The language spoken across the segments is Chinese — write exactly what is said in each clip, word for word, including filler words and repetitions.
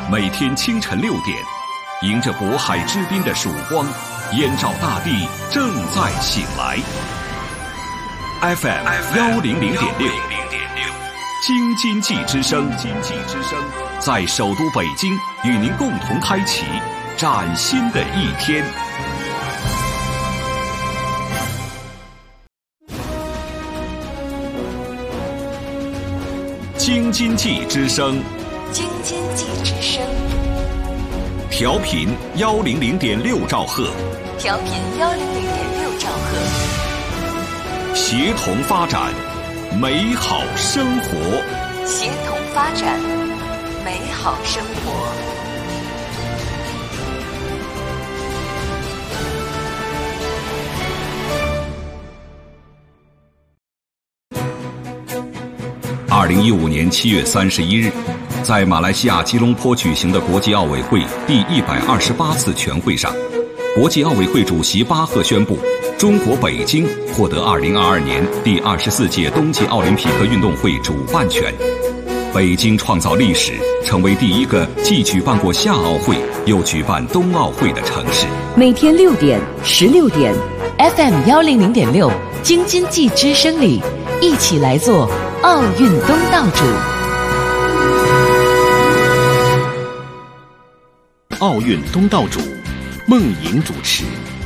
每天清晨六点，迎着渤海之滨的曙光，燕赵大地正在醒来。F M 幺零零点六，京津冀之声，京津之声在首都北京与您共同开启崭新的一天。京津冀之声， 京津冀之声， 调频幺零零点六兆赫， 调频幺零零点六兆赫， 协同发展，美好生活， 协同发展，美好生活。 二零一五年七月三十一日，在马来西亚吉隆坡举行的国际奥委会第一百二十八次全会上，国际奥委会主席巴赫宣布，中国北京获得二零二二年第二十四届冬季奥林匹克运动会主办权。北京创造历史，成为第一个既举办过夏奥会又举办冬奥会的城市。 每天六点、十六点 ，F M 幺零零点六，京津冀之声里，一起来做奥运东道主。 奥运东道主，孟莹主持。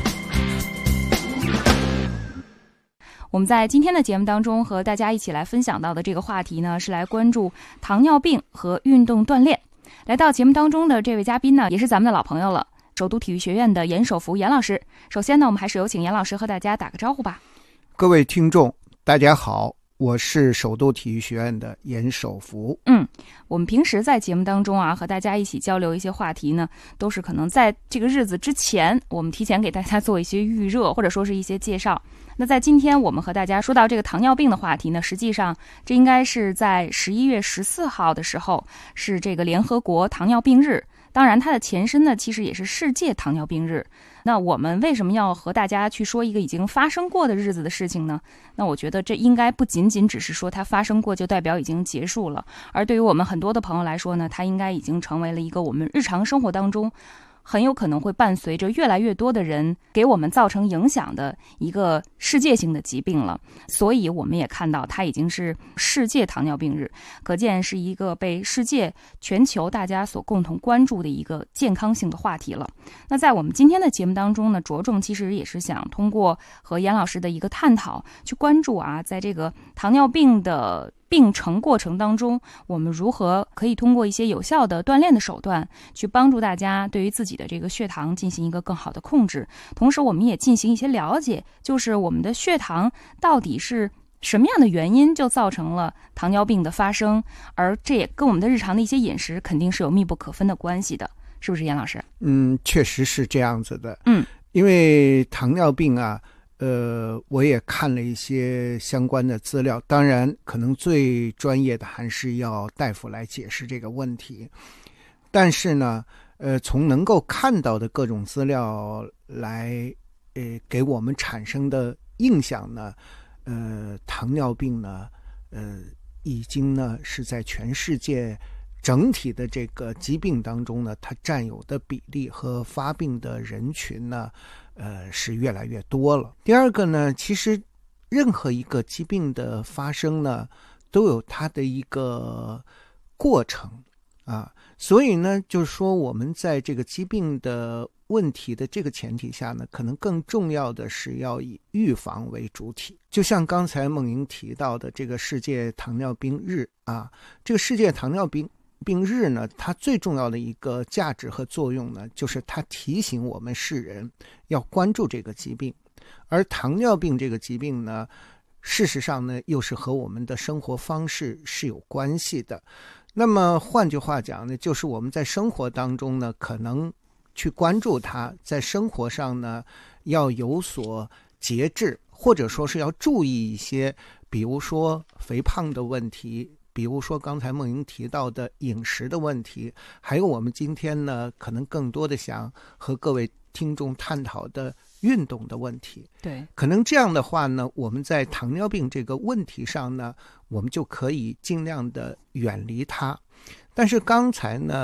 我们在今天的节目当中和大家一起来分享到的这个话题呢，是来关注糖尿病和运动锻炼。来到节目当中的这位嘉宾呢，也是咱们的老朋友了，首都体育学院的严守福严老师。首先呢，我们还是有请严老师和大家打个招呼吧。 各位听众，大家好，我是首都体育学院的严守福。 嗯，我们平时在节目当中啊，和大家一起交流一些话题呢，都是可能在这个日子之前，我们提前给大家做一些预热，或者说是一些介绍。那在今天我们和大家说到这个糖尿病的话题呢，实际上这应该是在十一月十四号的时候，是这个联合国糖尿病日。当然它的前身呢，其实也是世界糖尿病日。那我们为什么要和大家去说一个已经发生过的日子的事情呢？那我觉得这应该不仅仅只是说它发生过就代表已经结束了，而对于我们很多的朋友来说呢，它应该已经成为了一个我们日常生活当中很有可能会伴随着越来越多的人给我们造成影响的一个世界性的疾病了。所以我们也看到它已经是世界糖尿病日，可见是一个被世界全球大家所共同关注的一个健康性的话题了。那在我们今天的节目当中呢，着重其实也是想通过和严老师的一个探讨，去关注啊，在这个糖尿病的病程过程当中，我们如何可以通过一些有效的锻炼的手段，去帮助大家对于自己的这个血糖进行一个更好的控制。同时我们也进行一些了解，就是我们的血糖到底是什么样的原因就造成了糖尿病的发生，而这也跟我们的日常的一些饮食肯定是有密不可分的关系的，是不是严老师？ 嗯，确实是这样子的。 嗯， 因为糖尿病啊，呃，我也看了一些相关的资料，当然可能最专业的还是要大夫来解释这个问题。但是呢，呃，从能够看到的各种资料来，呃，给我们产生的印象呢，呃，糖尿病呢，呃，已经呢是在全世界整体的这个疾病当中呢，它占有的比例和发病的人群呢，呃，是越来越多了。第二个呢，其实任何一个疾病的发生呢，都有它的一个过程啊，所以呢，就是说我们在这个疾病的问题的这个前提下呢，可能更重要的是要以预防为主体。就像刚才孟莹提到的这个世界糖尿病日啊，这个世界糖尿病病日呢，它最重要的一个价值和作用呢，就是它提醒我们世人要关注这个疾病。而糖尿病这个疾病呢，事实上呢，又是和我们的生活方式是有关系的。那么换句话讲呢，就是我们在生活当中呢，可能去关注它，在生活上呢，要有所节制，或者说是要注意一些，比如说肥胖的问题，比如说刚才孟莹提到的饮食的问题，还有我们今天呢，可能更多的想和各位听众探讨的运动的问题。 对， 可能这样的话呢，我们在糖尿病这个问题上呢，我们就可以尽量的远离它。但是刚才呢，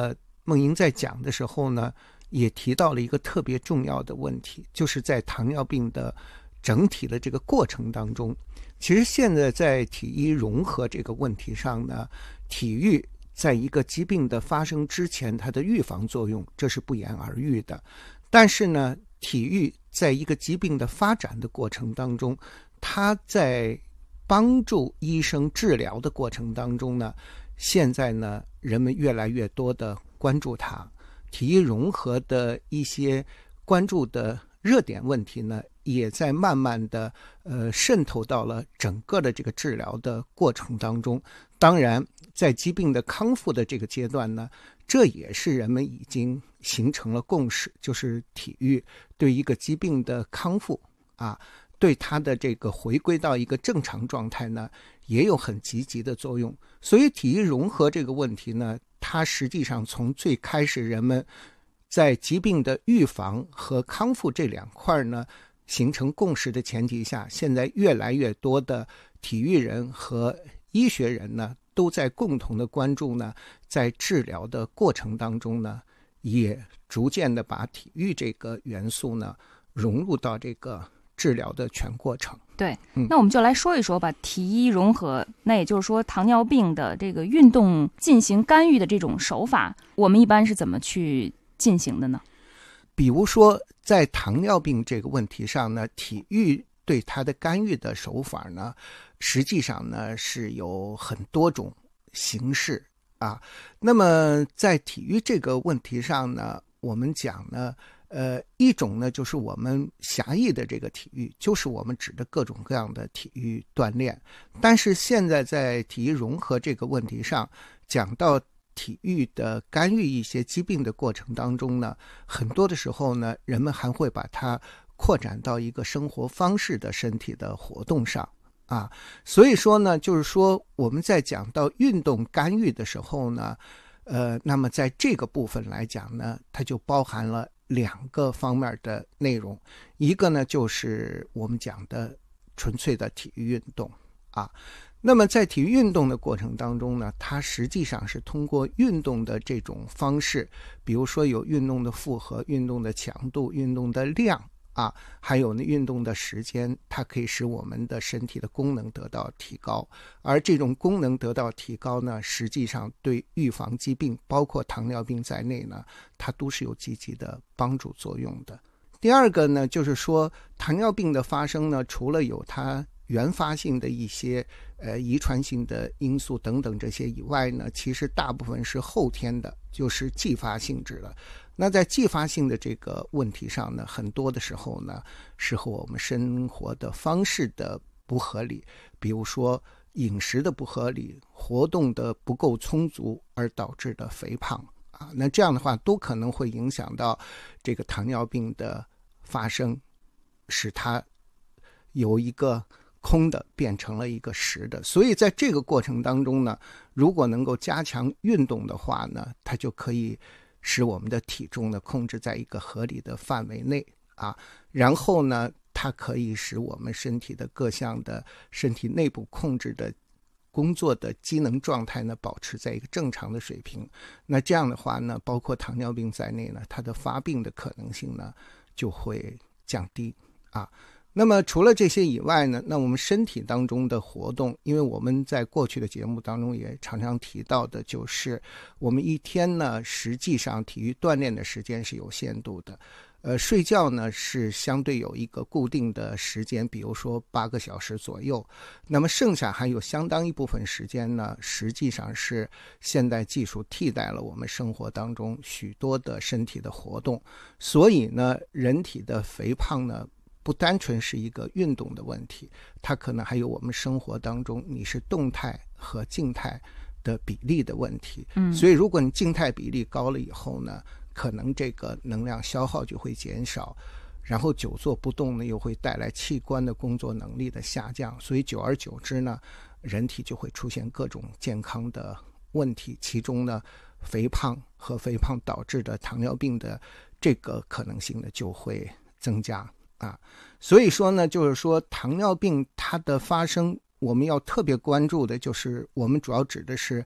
梦莹在讲的时候呢，也提到了一个特别重要的问题，就是在糖尿病的整体的这个过程当中，其实现在在体医融合这个问题上呢，体育在一个疾病的发生之前，它的预防作用这是不言而喻的。但是呢，体育在一个疾病的发展的过程当中，它在帮助医生治疗的过程当中呢，现在呢，人们越来越多的关注它。体育融合的一些关注的热点问题呢，也在慢慢的呃渗透到了整个的这个治疗的过程当中。当然，在疾病的康复的这个阶段呢，这也是人们已经形成了共识，就是体育对一个疾病的康复啊，对它的这个回归到一个正常状态呢，也有很积极的作用。所以体育融合这个问题呢，它实际上从最开始人们在疾病的预防和康复这两块呢形成共识的前提下，现在越来越多的体育人和医学人呢都在共同的关注呢，在治疗的过程当中呢，也逐渐的把体育这个元素呢融入到这个治疗的全过程。 对， 嗯， 那我们就来说一说吧，体医融合，那也就是说糖尿病的这个运动进行干预的这种手法，我们一般是怎么去进行的呢？ 比如说在糖尿病这个问题上呢，体育对它的干预的手法呢，实际上呢是有很多种形式啊。那么在体育这个问题上呢，我们讲呢呃，一种呢就是我们狭义的这个体育，就是我们指的各种各样的体育锻炼。但是现在在体育融合这个问题上，讲到体育的干预一些疾病的过程当中呢，很多的时候呢，人们还会把它扩展到一个生活方式的身体的活动上啊。所以说呢，就是说我们在讲到运动干预的时候呢，呃，那么在这个部分来讲呢，它就包含了两个方面的内容。一个呢就是我们讲的纯粹的体育运动啊。那么在体育运动的过程当中呢，它实际上是通过运动的这种方式，比如说有运动的负荷、运动的强度、运动的量啊，还有呢运动的时间，它可以使我们的身体的功能得到提高。而这种功能得到提高呢，实际上对预防疾病，包括糖尿病在内呢，它都是有积极的帮助作用的。第二个呢，就是说糖尿病的发生呢，除了有它原发性的一些呃遗传性的因素等等这些以外呢，其实大部分是后天的，就是继发性质的。那在继发性的这个问题上呢，很多的时候呢，是和我们生活的方式的不合理，比如说饮食的不合理、活动的不够充足而导致的肥胖啊，那这样的话都可能会影响到这个糖尿病的发生，使它由一个空的变成了一个实的。所以在这个过程当中呢，如果能够加强运动的话呢，它就可以使我们的体重呢控制在一个合理的范围内啊，然后呢，它可以使我们身体的各项的身体内部控制的工作的机能状态呢保持在一个正常的水平。那这样的话呢，包括糖尿病在内呢，它的发病的可能性呢就会降低啊。那么除了这些以外呢，那我们身体当中的活动，因为我们在过去的节目当中也常常提到的，就是我们一天呢，实际上体育锻炼的时间是有限度的，呃，睡觉呢是相对有一个固定的时间，比如说八个小时左右。那么剩下还有相当一部分时间呢，实际上是现代技术替代了我们生活当中许多的身体的活动。所以呢，人体的肥胖呢，不单纯是一个运动的问题，它可能还有我们生活当中你是动态和静态的比例的问题。嗯，所以如果你静态比例高了以后呢，可能这个能量消耗就会减少，然后久坐不动呢，又会带来器官的工作能力的下降，所以久而久之呢，人体就会出现各种健康的问题，其中呢，肥胖和肥胖导致的糖尿病的这个可能性呢就会增加啊。所以说呢，就是说糖尿病它的发生，我们要特别关注的就是我们主要指的是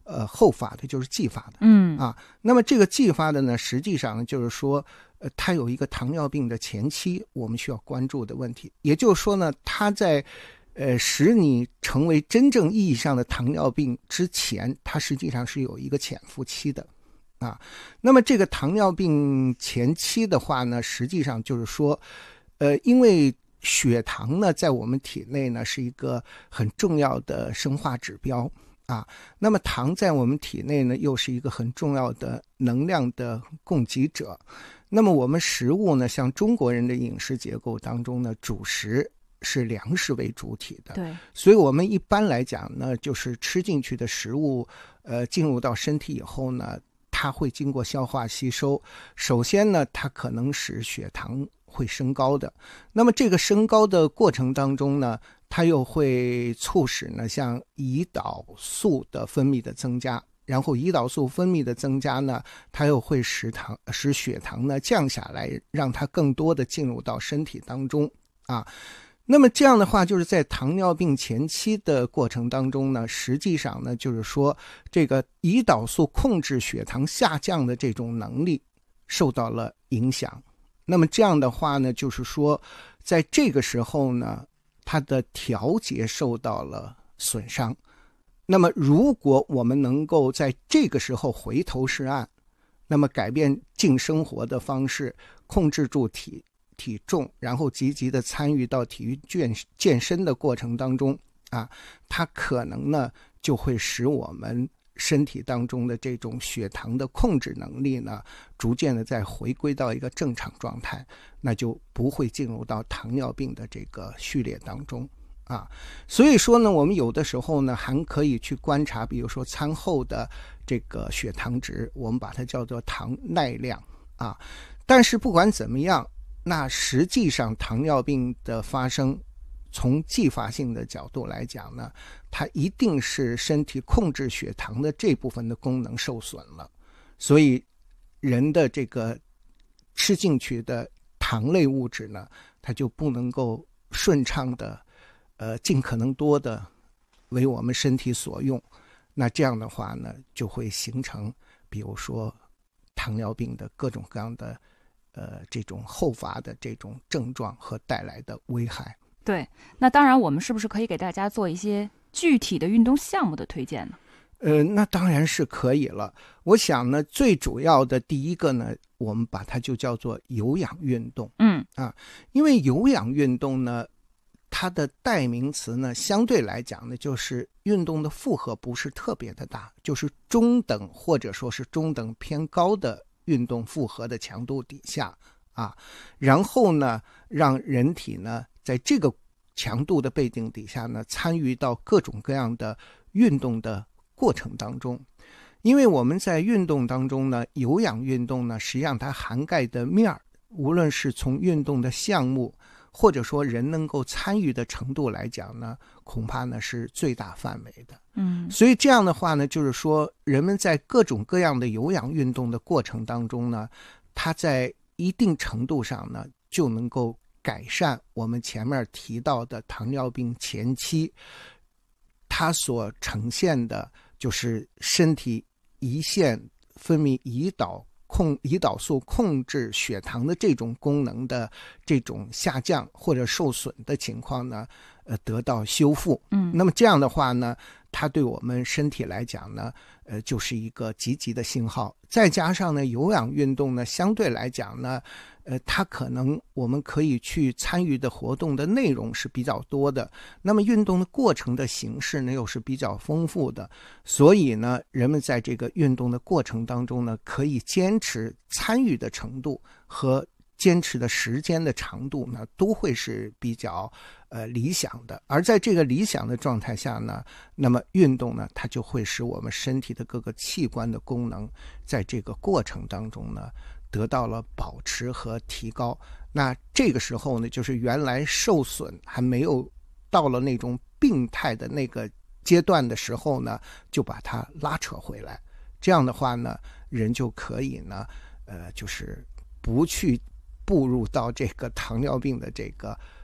呃后发的，就是继发的。 嗯啊，那么这个继发的呢，实际上就是说，呃，它有一个糖尿病的前期我们需要关注的问题，也就是说呢，它在呃使你成为真正意义上的糖尿病之前，它实际上是有一个潜伏期的。啊，那么这个糖尿病前期的话呢，实际上就是说，呃，因为血糖呢在我们体内呢是一个很重要的生化指标啊，那么糖在我们体内呢又是一个很重要的能量的供给者。那么我们食物呢，像中国人的饮食结构当中呢，主食是粮食为主体的， 对， 所以我们一般来讲呢，就是吃进去的食物，呃，进入到身体以后呢，它会经过消化吸收，首先呢，它可能使血糖会升高的。那么这个升高的过程当中呢，它又会促使呢，像胰岛素的分泌的增加，然后胰岛素分泌的增加呢，它又会使糖使血糖呢降下来，让它更多的进入到身体当中啊。那么这样的话，就是在糖尿病前期的过程当中呢，实际上呢，就是说这个胰岛素控制血糖下降的这种能力受到了影响。那么这样的话呢，就是说在这个时候呢，它的调节受到了损伤。那么如果我们能够在这个时候回头是岸，那么改变净生活的方式，控制住体体重，然后积极的参与到体育健健身的过程当中啊，它可能呢就会使我们身体当中的这种血糖的控制能力呢，逐渐的再回归到一个正常状态，那就不会进入到糖尿病的这个序列当中啊。所以说呢，我们有的时候呢还可以去观察，比如说餐后的这个血糖值，我们把它叫做糖耐量啊。但是不管怎么样，那实际上糖尿病的发生，从继发性的角度来讲呢，它一定是身体控制血糖的这部分的功能受损了，所以人的这个吃进去的糖类物质呢，它就不能够顺畅的呃尽可能多的为我们身体所用。那这样的话呢，就会形成比如说糖尿病的各种各样的呃，这种后发的这种症状和带来的危害。 对，那当然我们是不是可以给大家做一些具体的运动项目的推荐呢？ 呃，那当然是可以了。我想呢，最主要的第一个呢，我们把它就叫做有氧运动。 嗯啊，因为有氧运动呢，它的代名词呢，相对来讲呢，就是运动的负荷不是特别的大，就是中等或者说是中等偏高的运动负荷的强度底下啊，然后呢，让人体呢在这个强度的背景底下呢，参与到各种各样的运动的过程当中。因为我们在运动当中呢，有氧运动呢，实际上它涵盖的面儿，无论是从运动的项目，或者说人能够参与的程度来讲呢，恐怕呢是最大范围的。 嗯， 所以这样的话呢，就是说人们在各种各样的有氧运动的过程当中呢，它在一定程度上呢，就能够改善我们前面提到的糖尿病前期它所呈现的就是身体胰腺分泌胰岛控胰岛素控制血糖的这种功能的这种下降或者受损的情况呢，呃，得到修复。 嗯， 那么这样的话呢，它对我们身体来讲呢，呃，就是一个积极的信号。再加上呢，有氧运动呢，相对来讲呢，呃，它可能我们可以去参与的活动的内容是比较多的，那么运动的过程的形式呢，又是比较丰富的，所以呢，人们在这个运动的过程当中呢，可以坚持参与的程度和坚持的时间的长度呢，都会是比较呃理想的。而在这个理想的状态下呢，那么运动呢，它就会使我们身体的各个器官的功能在这个过程当中呢，得到了保持和提高。那这个时候呢，就是原来受损还没有到了那种病态的那个阶段的时候呢，就把它拉扯回来。这样的话呢，人就可以呢，呃，就是不去步入到这个糖尿病的这个呃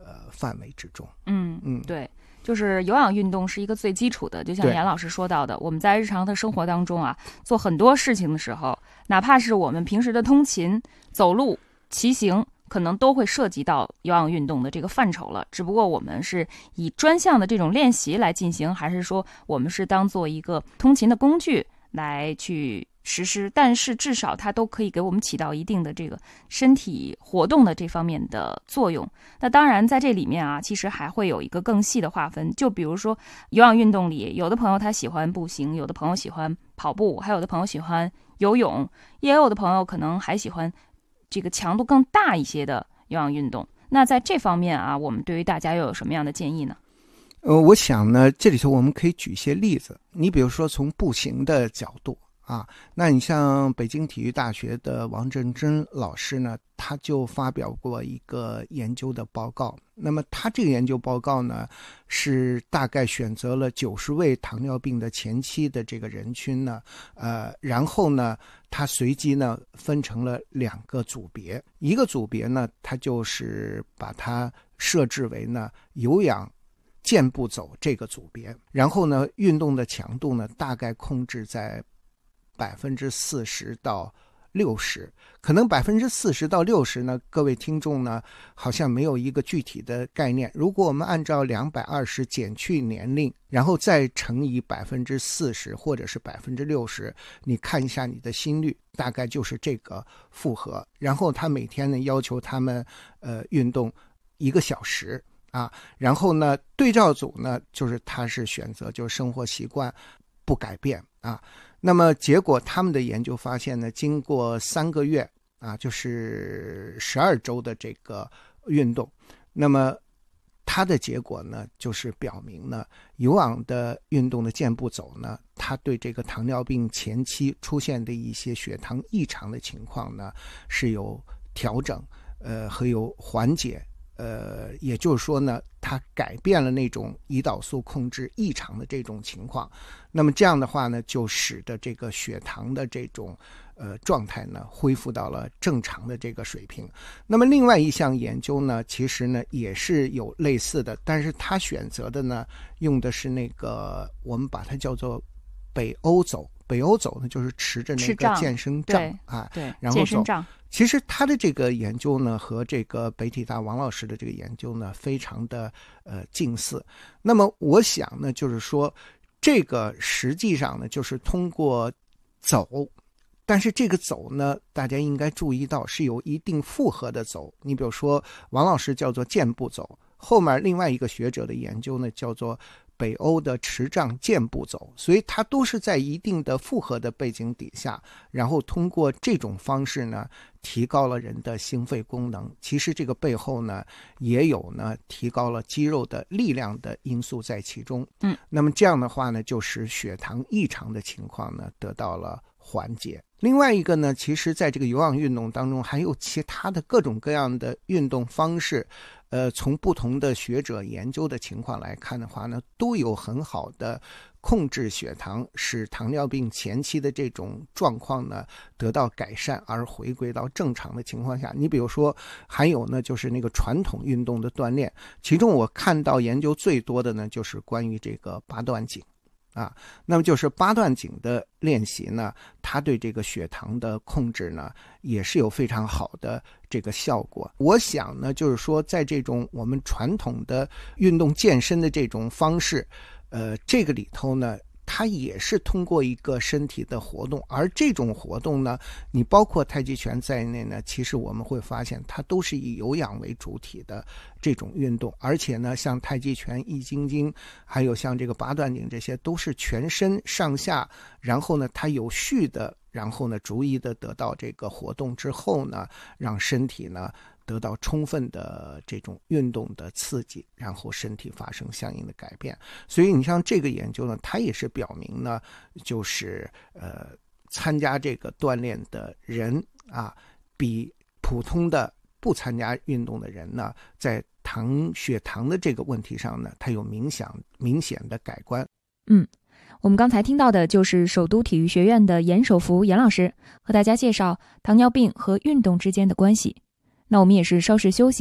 呃范围之中。 嗯嗯， 对。就是有氧运动是一个最基础的，就像严老师说到的，我们在日常的生活当中啊，做很多事情的时候，哪怕是我们平时的通勤、走路、骑行，可能都会涉及到有氧运动的这个范畴了。只不过我们是以专项的这种练习来进行，还是说我们是当做一个通勤的工具来去实施，但是至少它都可以给我们起到一定的这个身体活动的这方面的作用。那当然在这里面啊，其实还会有一个更细的划分，就比如说有氧运动里，有的朋友他喜欢步行，有的朋友喜欢跑步，还有的朋友喜欢游泳，也有的朋友可能还喜欢这个强度更大一些的有氧运动。那在这方面啊，我们对于大家又有什么样的建议呢？ 呃，我想呢，这里头我们可以举一些例子。你比如说从步行的角度啊，那你像北京体育大学的王振珍老师呢，他就发表过一个研究的报告。那么他这个研究报告呢，是大概选择了九十位糖尿病的前期的这个人群呢，呃，然后呢，他随机呢分成了两个组别，一个组别呢，他就是把它设置为呢有氧健步走这个组别，然后呢，运动的强度呢大概控制在百分之四十到六十，可能百分之四十到六十呢，各位听众呢好像没有一个具体的概念。如果我们按照两百二十减去年龄，然后再乘以百分之四十或者是百分之六十，你看一下你的心率，大概就是这个负荷。然后他每天呢要求他们呃运动一个小时啊，然后呢对照组呢就是他是选择就是生活习惯不改变啊。那么结果他们的研究发现呢，经过三个月啊，就是十二周的这个运动，那么它的结果呢，就是表明呢，有氧的运动的健步走呢，它对这个糖尿病前期出现的一些血糖异常的情况呢，是有调整，呃，和有缓解。呃，也就是说呢，它改变了那种胰岛素控制异常的这种情况。那么这样的话呢，就使得这个血糖的这种呃状态呢，恢复到了正常的这个水平。那么另外一项研究呢，其实呢也是有类似的，但是它选择的呢，用的是那个我们把它叫做北欧走。北欧走呢，就是持着那个健身杖啊， 对， 然后走。 杖。 其实他的这个研究呢，和这个北体大王老师的这个研究呢，非常的呃近似。那么我想呢，就是说这个实际上呢，就是通过走，但是这个走呢，大家应该注意到是有一定负荷的走。你比如说王老师叫做健步走，后面另外一个学者的研究呢，叫做北欧的持杖健步走，所以它都是在一定的负荷的背景底下，然后通过这种方式呢，提高了人的心肺功能。其实这个背后呢，也有呢提高了肌肉的力量的因素在其中。 嗯， 那么这样的话呢，就使血糖异常的情况呢得到了缓解。另外一个呢，其实在这个有氧运动当中，还有其他的各种各样的运动方式。呃，从不同的学者研究的情况来看的话呢，都有很好的控制血糖，使糖尿病前期的这种状况呢得到改善，而回归到正常的情况下。你比如说，还有呢，就是那个传统运动的锻炼，其中我看到研究最多的呢，就是关于这个八段锦。啊，那么就是八段锦的练习呢，它对这个血糖的控制呢，也是有非常好的这个效果。我想呢，就是说，在这种我们传统的运动健身的这种方式，呃，这个里头呢，它也是通过一个身体的活动，而这种活动呢，你包括太极拳在内呢，其实我们会发现它都是以有氧为主体的这种运动，而且呢，像太极拳、易筋经，还有像这个八段锦，这些都是全身上下，然后呢，它有序的，然后呢，逐一的得到这个活动之后呢，让身体呢得到充分的这种运动的刺激，然后身体发生相应的改变。所以你像这个研究呢，它也是表明呢，就是呃参加这个锻炼的人啊，比普通的不参加运动的人呢，在糖血糖的这个问题上呢，它有明显明显的改观。 嗯。我们刚才听到的就是首都体育学院的严守福严老师和大家介绍糖尿病和运动之间的关系。那我们也是稍事休息，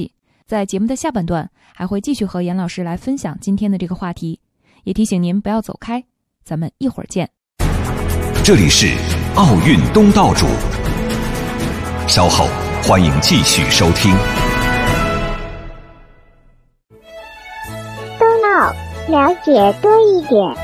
在节目的下半段还会继续和严老师来分享今天的这个话题，也提醒您不要走开，咱们一会儿见。 这里是奥运东道主，稍后欢迎继续收听。 东奥了解多一点。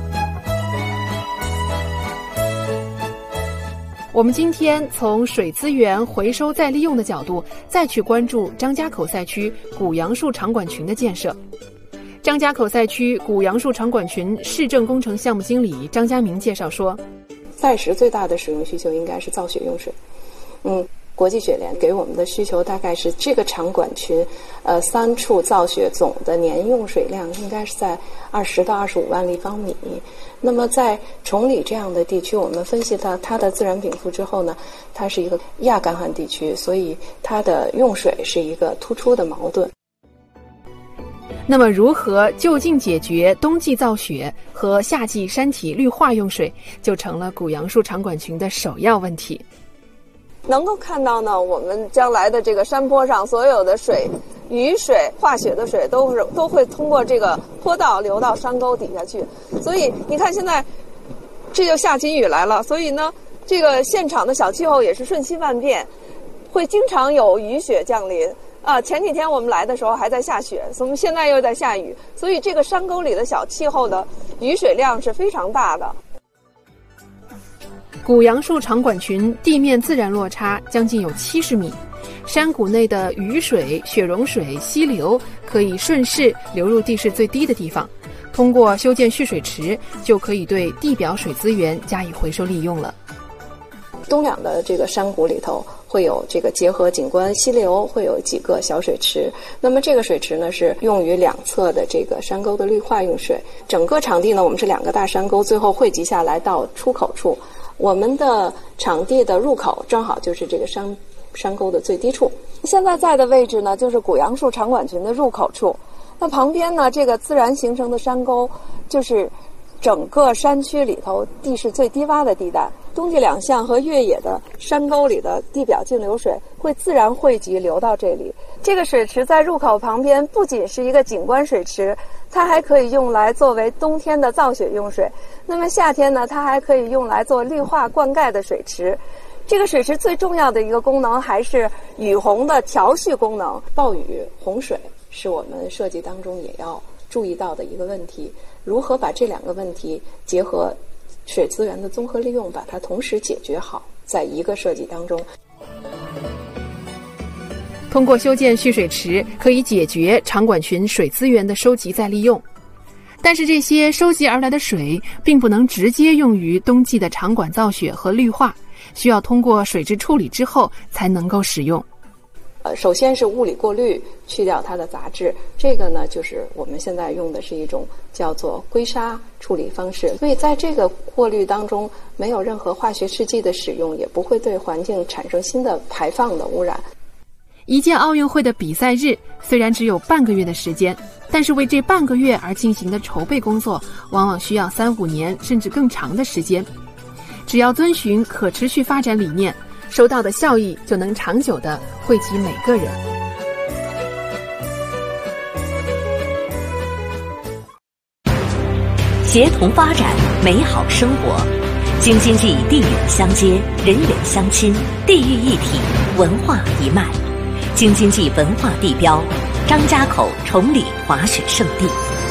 我们今天从水资源回收再利用的角度，再去关注张家口赛区古杨树场馆群的建设。张家口赛区古杨树场馆群市政工程项目经理张家明介绍说， 赛时最大的使用需求应该是造雪用水。嗯，国际雪联给我们的需求大概是这个场馆群，呃，三处造雪总的年用水量应该是在二十到二十五万立方米。那么在崇礼这样的地区，我们分析它它的自然禀赋之后呢，它是一个亚干旱地区，所以它的用水是一个突出的矛盾。 那么如何就近解决冬季造雪和夏季山体绿化用水，就成了古杨树场馆群的首要问题。 能够看到呢，我们将来的这个山坡上所有的水，雨水、化雪的水都是都会通过这个坡道流到山沟底下去。所以你看现在这就下起雨来了，所以呢这个现场的小气候也是瞬息万变，会经常有雨雪降临啊。前几天我们来的时候还在下雪，我们现在又在下雨，所以这个山沟里的小气候的雨水量是非常大的。 古杨树场馆群地面自然落差将近有七十米，山谷内的雨水、雪融水、溪流可以顺势流入地势最低的地方，通过修建蓄水池，就可以对地表水资源加以回收利用了。 东两的这个山谷里头会有这个结合景观溪流，会有几个小水池。那么这个水池呢是用于两侧的这个山沟的绿化用水。整个场地呢，我们是两个大山沟，最后汇集下来到出口处。我们的场地的入口正好就是这个山山沟的最低处。现在在的位置呢，就是古杨树场馆群的入口处。那旁边呢，这个自然形成的山沟，就是整个山区里头地势最低洼的地带。冬季两项和越野的山沟里的地表径流水会自然汇集流到这里。这个水池在入口旁边不仅是一个景观水池，它还可以用来作为冬天的造雪用水。那么夏天呢，它还可以用来做绿化灌溉的水池。这个水池最重要的一个功能还是雨洪的调蓄功能。暴雨、洪水是我们设计当中也要注意到的一个问题，如何把这两个问题结合水资源的综合利用，把它同时解决好，在一个设计当中。 通过修建蓄水池，可以解决场馆群水资源的收集再利用。但是这些收集而来的水并不能直接用于冬季的场馆造雪和绿化，需要通过水质处理之后才能够使用。 呃，首先是物理过滤，去掉它的杂质。这个呢，就是我们现在用的是一种叫做硅沙处理方式。所以在这个过滤当中，没有任何化学试剂的使用，也不会对环境产生新的排放的污染。 一届奥运会的比赛日虽然只有半个月的时间，但是为这半个月而进行的筹备工作，往往需要三五年甚至更长的时间。只要遵循可持续发展理念，收到的效益就能长久地惠及每个人。 协同发展，美好生活。京津冀地远相接，人远相亲，地域一体，文化一脉。京津冀文化地标，张家口崇礼滑雪胜地。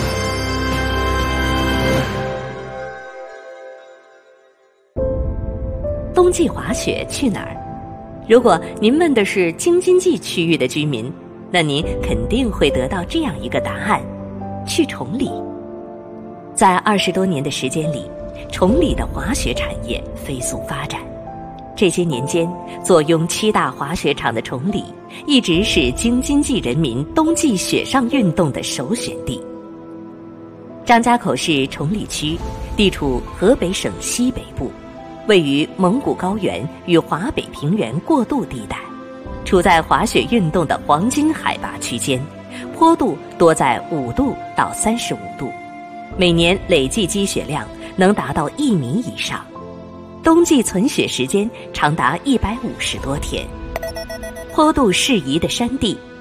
冬季滑雪去哪儿？如果您问的是京津冀区域的居民，那您肯定会得到这样一个答案：去崇礼。在二十多年的时间里，崇礼的滑雪产业飞速发展。这些年间，坐拥七大滑雪场的崇礼，一直是京津冀人民冬季雪上运动的首选地。张家口市崇礼区地处河北省西北部，位于蒙古高原与华北平原过渡地带，处在滑雪运动的黄金海拔区间，坡度多在五度到三十五度，每年累计积雪量能达到一米以上，冬季存雪时间长达一百五十多天。坡度适宜的山地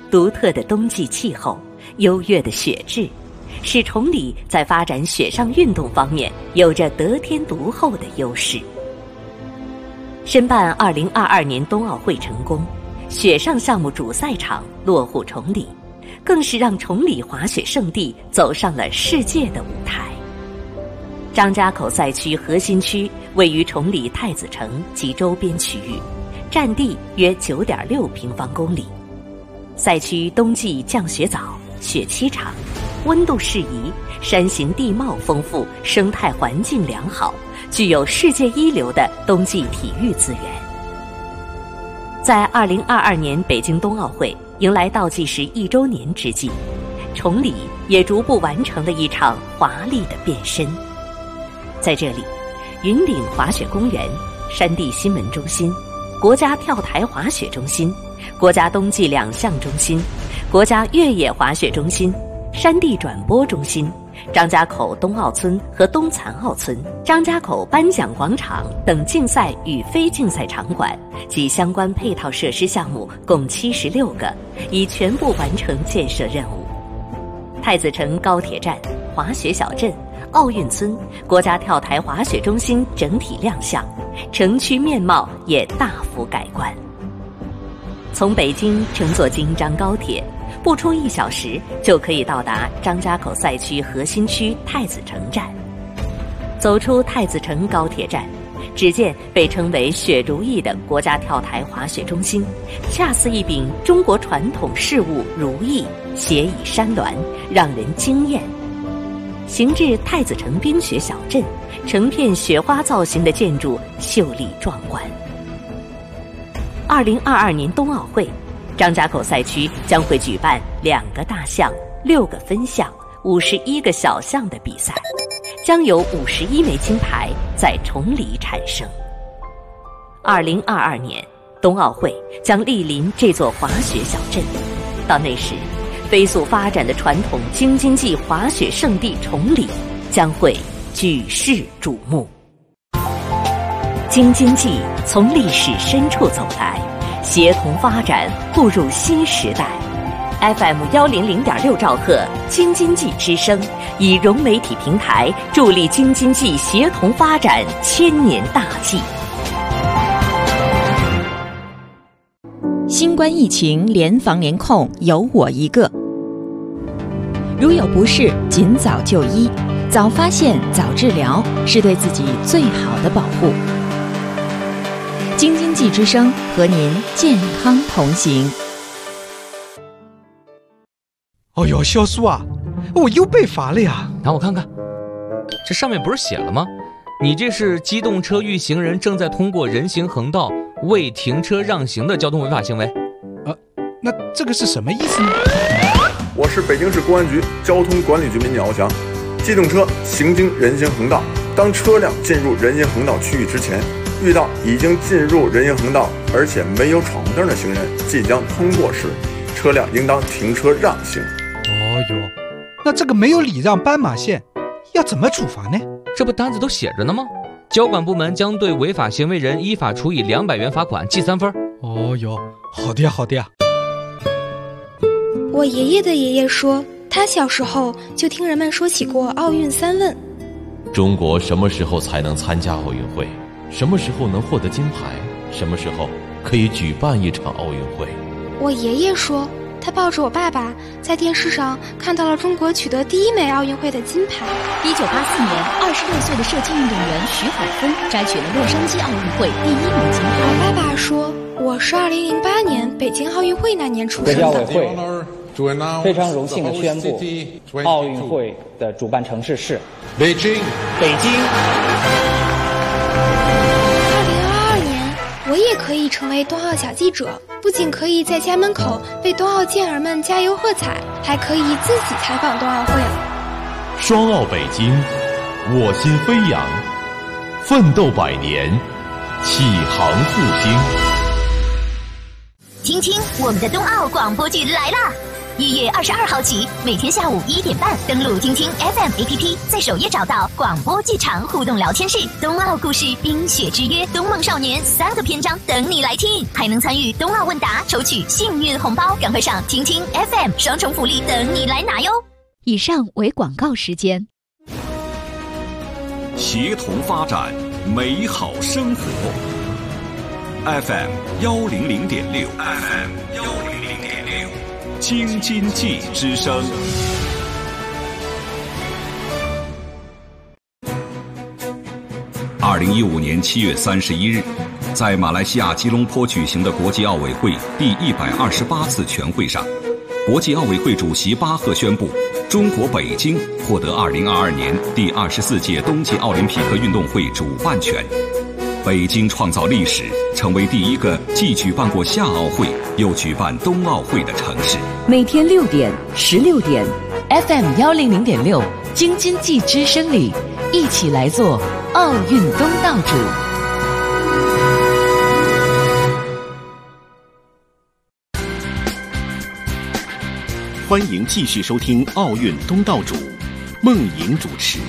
独特的冬季气候、优越的雪质，使崇礼在发展雪上运动方面有着得天独厚的优势。申办二零二二年冬奥会成功，雪上项目主赛场落户崇礼，更是让崇礼滑雪胜地走上了世界的舞台。张家口赛区核心区位于崇礼太子城及周边区域，占地约 九点六平方公里。赛区冬季降雪早，雪期长，温度适宜，山形地貌丰富，生态环境良好，具有世界一流的冬季体育资源。在二零二二年北京冬奥会迎来倒计时一周年之际，崇礼也逐步完成了一场华丽的变身。在这里，云岭滑雪公园、山地新闻中心、国家跳台滑雪中心、国家冬季两项中心、国家越野滑雪中心、山地转播中心、张家口冬奥村和冬残奥村、张家口颁奖广场等竞赛与非竞赛场馆及相关配套设施项目共七十六个，已全部完成建设任务。太子城高铁站、滑雪小镇、奥运村、国家跳台滑雪中心整体亮相，城区面貌也大幅改观。从北京乘坐京张高铁，不出一小时就可以到达张家口赛区核心区太子城站。走出太子城高铁站，只见被称为雪如意的国家跳台滑雪中心，恰似一柄中国传统事物如意，斜倚山峦，让人惊艳。行至太子城冰雪小镇，成片雪花造型的建筑秀丽壮观。二零二二年冬奥会，张家口赛区将会举办两个大项、六个分项、五十一个小项的比赛，将有五十一枚金牌在崇礼产生。二零二二年，冬奥会将莅临这座滑雪小镇，到那时，飞速发展的传统京津冀滑雪胜地崇礼将会举世瞩目。京津冀从历史深处走来，协同发展，步入新时代。F M 幺零零点六兆赫京津冀之声，以融媒体平台助力京津冀协同发展千年大计。 新冠疫情联防联控，有我一个。如有不适，尽早就医，早发现、早治疗，是对自己最好的保护。京津冀之声和您健康同行。 哦呦，肖叔啊，我又被罚了呀！ 让我看看，这上面不是写了吗？你这是机动车遇行人正在通过人行横道未停车让行的交通违法行为。 呃，那这个是什么意思呢？ 我是北京市公安局交通管理局民警敖翔。机动车行经人行横道，当车辆进入人行横道区域之前，遇到已经进入人行横道而且没有闯红灯的行人即将通过时，车辆应当停车让行。 哦哟，那这个没有礼让斑马线，要怎么处罚呢？ 这不单子都写着呢吗？交管部门将对违法行为人依法处以两百元罚款，记三分。 哦哟，好的呀，好的呀。 我爷爷的爷爷说，他小时候就听人们说起过奥运三问。 中国什么时候才能参加奥运会？什么时候能获得金牌？什么时候可以举办一场奥运会？ 我爷爷说，他抱着我爸爸在电视上看到了中国取得第一枚奥运会的金牌。 一九八四年，二十六岁的射击运动员徐海峰摘取了洛杉矶奥运会第一枚金牌。 我爸爸说，我是二零零八年北京奥运会那年出生的。 国际奥委会非常荣幸地宣布，奥运会的主办城市是北京。 北京。 二零二二年，我也可以成为冬奥小记者，不仅可以在家门口为冬奥健儿们加油喝彩，还可以自己采访冬奥会。 双奥北京，我心飞扬，奋斗百年，启航复兴。 听听我们的冬奥广播剧来啦！ 一月二十二号起，每天下午一点半，登录听听 F M A P P， 在首页找到广播剧场互动聊天室，冬奥故事、冰雪之约、冬梦少年三个篇章等你来听，还能参与冬奥问答，抽取幸运红包。赶快上听听 F M， 双重福利等你来拿哟！ 以上为广告时间。 协同发展，美好生活。F M 幺零零点六 ，F M 幺零零点六，京津冀之声。二零一五年七月三十一日，在马来西亚吉隆坡举行的国际奥委会第一百二十八次全会上，国际奥委会主席巴赫宣布，中国北京获得二零二二年第二十四届冬季奥林匹克运动会主办权。北京创造历史，成为第一个既举办过夏奥会又举办冬奥会的城市。 每天六点、十六点 ，F M 幺零零点六，京津冀之声里，一起来做奥运东道主。 欢迎继续收听《奥运东道主》，孟莹主持。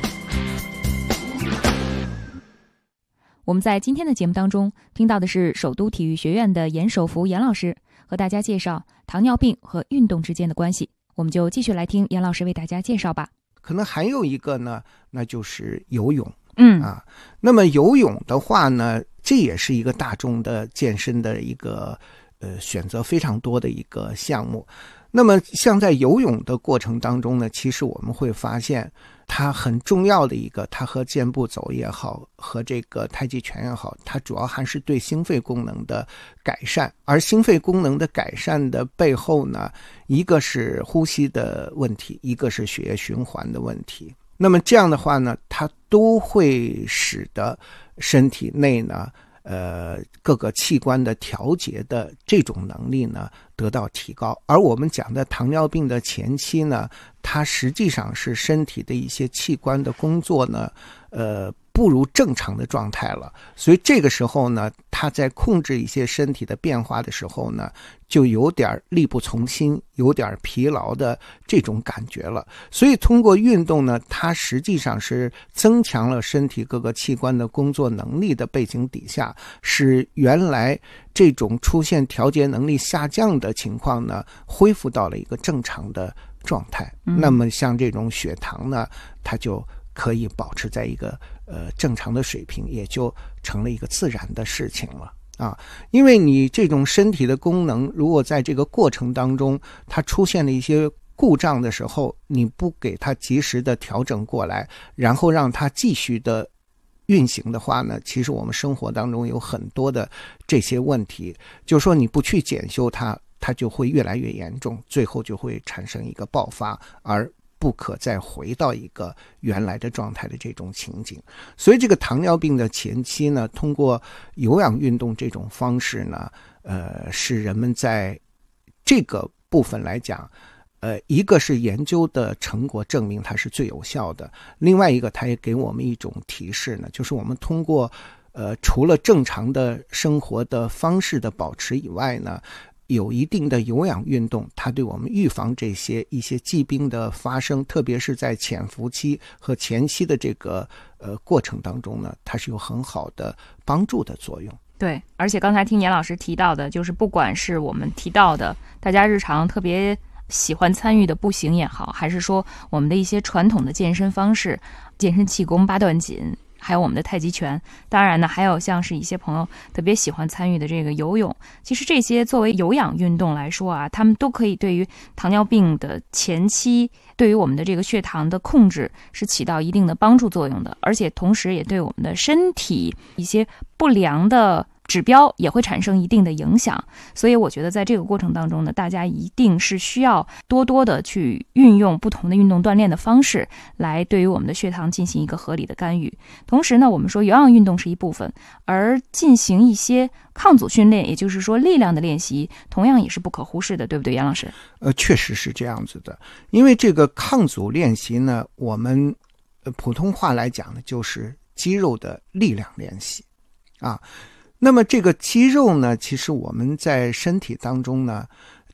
我们在今天的节目当中听到的是首都体育学院的严守福严老师和大家介绍糖尿病和运动之间的关系。我们就继续来听严老师为大家介绍吧。 可能还有一个呢，那就是游泳。 嗯啊，那么游泳的话呢，这也是一个大众的健身的一个呃选择非常多的一个项目。那么像在游泳的过程当中呢，其实我们会发现它很重要的一个，它和健步走也好，和这个太极拳也好，它主要还是对心肺功能的改善。而心肺功能的改善的背后呢，一个是呼吸的问题，一个是血液循环的问题。那么这样的话呢，它都会使得身体内呢呃，各个器官的调节的这种能力呢得到提高。而我们讲的糖尿病的前期呢，它实际上是身体的一些器官的工作呢，呃，不如正常的状态了。所以这个时候呢，它在控制一些身体的变化的时候呢，就有点力不从心，有点疲劳的这种感觉了。所以通过运动呢，它实际上是增强了身体各个器官的工作能力的背景底下，使原来这种出现调节能力下降的情况呢，恢复到了一个正常的状态。 嗯、 那么像这种血糖呢，它就可以保持在一个呃正常的水平，也就成了一个自然的事情了。啊，因为你这种身体的功能，如果在这个过程当中它出现了一些故障的时候，你不给它及时的调整过来，然后让它继续的运行的话呢，其实我们生活当中有很多的这些问题，就是说你不去检修它，它就会越来越严重，最后就会产生一个爆发，而不可再回到一个原来的状态的这种情景。所以这个糖尿病的前期呢，通过有氧运动这种方式呢，呃，是人们在这个部分来讲，呃，一个是研究的成果证明它是最有效的，另外一个它也给我们一种提示呢，就是我们通过呃，除了正常的生活的方式的保持以外呢，有一定的有氧运动，它对我们预防这些一些疾病的发生，特别是在潜伏期和前期的这个呃过程当中呢，它是有很好的帮助的作用。 对，而且刚才听严老师提到的，就是不管是我们提到的大家日常特别喜欢参与的步行也好，还是说我们的一些传统的健身方式，健身气功、八段锦，还有我们的太极拳，当然呢，还有像是一些朋友特别喜欢参与的这个游泳。其实这些作为有氧运动来说啊，他们都可以对于糖尿病的前期，对于我们的这个血糖的控制是起到一定的帮助作用的，而且同时也对我们的身体一些不良的指标也会产生一定的影响。所以我觉得在这个过程当中呢，大家一定是需要多多的去运用不同的运动锻炼的方式，来对于我们的血糖进行一个合理的干预。同时呢，我们说有氧运动是一部分，而进行一些抗阻训练，也就是说力量的练习，同样也是不可忽视的，对不对，杨老师？ 呃，确实是这样子的。因为这个抗阻练习呢，我们呃普通话来讲呢，就是肌肉的力量练习啊。那么这个肌肉呢，其实我们在身体当中呢，